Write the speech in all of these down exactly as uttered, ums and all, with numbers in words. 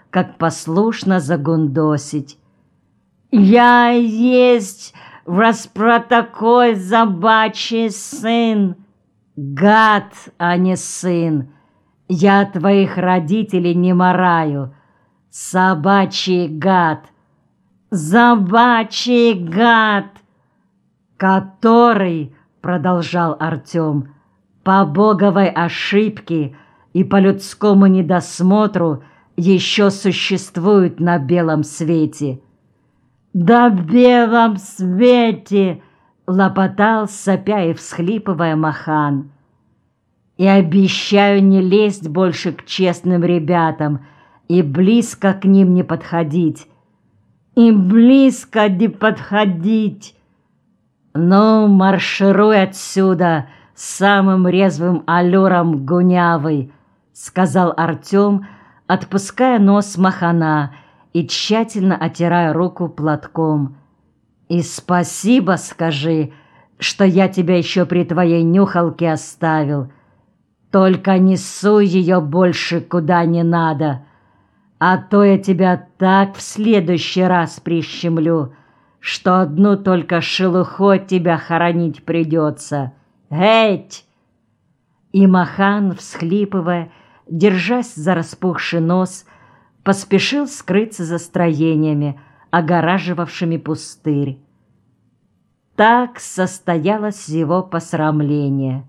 как послушно загундосить. «Я есть распротакой собачий сын, гад, а не сын. Я твоих родителей не мараю, собачий гад, собачий гад, который, — продолжал Артем, — по боговой ошибке и по людскому недосмотру еще существует на белом свете». «Да белом свете!» — лопотал, сопя и всхлипывая, Махан. «И обещаю не лезть больше к честным ребятам и близко к ним не подходить. И близко не подходить. Ну, маршируй отсюда самым резвым аллюром гунявый», — сказал Артем, отпуская нос Махана и тщательно отирая руку платком. «И спасибо скажи, что я тебя еще при твоей нюхалке оставил. Только не суй ее больше куда не надо, а то я тебя так в следующий раз прищемлю, что одну только шелуху от тебя хоронить придется. Эть!» И Махан, всхлипывая, держась за распухший нос, поспешил скрыться за строениями, огораживавшими пустырь. Так состоялось его посрамление.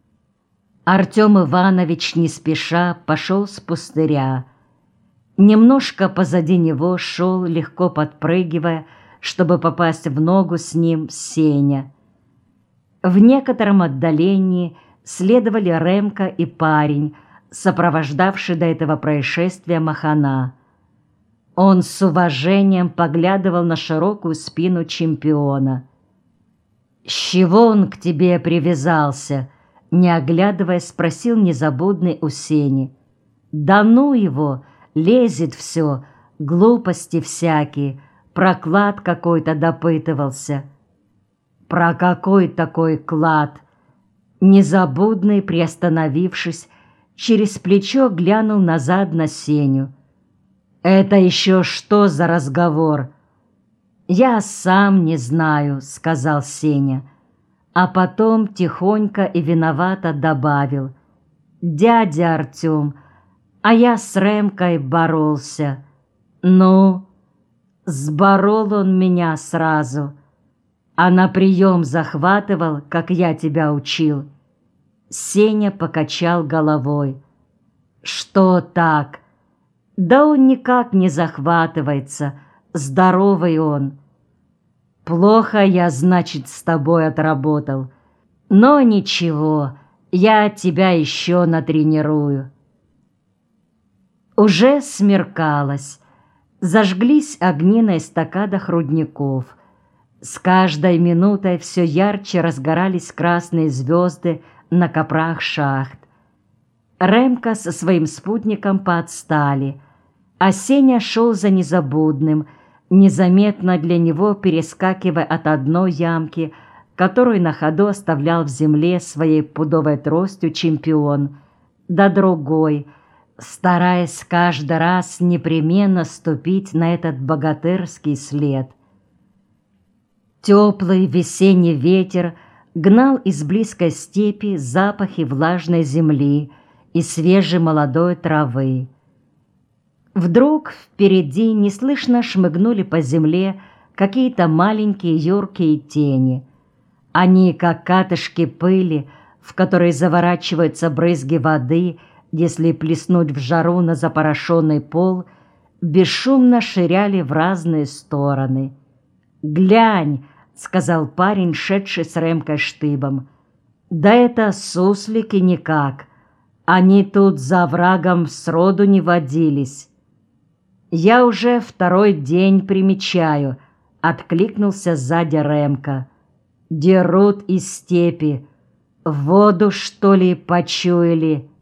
Артем Иванович не спеша пошел с пустыря. Немножко позади него шел, легко подпрыгивая, чтобы попасть в ногу с ним, Сеня. В некотором отдалении следовали Ремка и парень, сопровождавший до этого происшествия Махана. Он с уважением поглядывал на широкую спину чемпиона. «С чего он к тебе привязался?» — не оглядываясь, спросил незабудный у Сени. «Да ну его! Лезет все, глупости всякие, про клад какой-то допытывался». «Про какой такой клад?» Незабудный, приостановившись, через плечо глянул назад на Сеню. «Это еще что за разговор?» «Я сам не знаю», — сказал Сеня, а потом тихонько и виновато добавил: «Дядя Артем, а я с Ремкой боролся». «Ну?» «Сборол он меня сразу, а на прием захватывал, как я тебя учил». Сеня покачал головой. «Что так?» «Да он никак не захватывается, здоровый он». «Плохо я, значит, с тобой отработал. Но ничего, я тебя еще натренирую». Уже смеркалось. Зажглись огни на эстакадах рудников. С каждой минутой все ярче разгорались красные звезды на копрах шахт. Ремка со своим спутником поотстали, а Сеня шел за незабудным, незаметно для него перескакивая от одной ямки, которую на ходу оставлял в земле своей пудовой тростью чемпион, до другой, стараясь каждый раз непременно ступить на этот богатырский след. Теплый весенний ветер гнал из близкой степи запахи влажной земли и свежей молодой травы. Вдруг впереди неслышно шмыгнули по земле какие-то маленькие юркие тени. Они, как катышки пыли, в которые заворачиваются брызги воды, если плеснуть в жару на запорошенный пол, бесшумно ширяли в разные стороны. «Глянь!» — сказал парень, шедший с Ремкой Штыбом. «Да это суслики никак! Они тут за оврагом сроду не водились». «Я уже второй день примечаю», — откликнулся сзади Ремка. «Дерут из степи. Воду, что ли, почуяли?»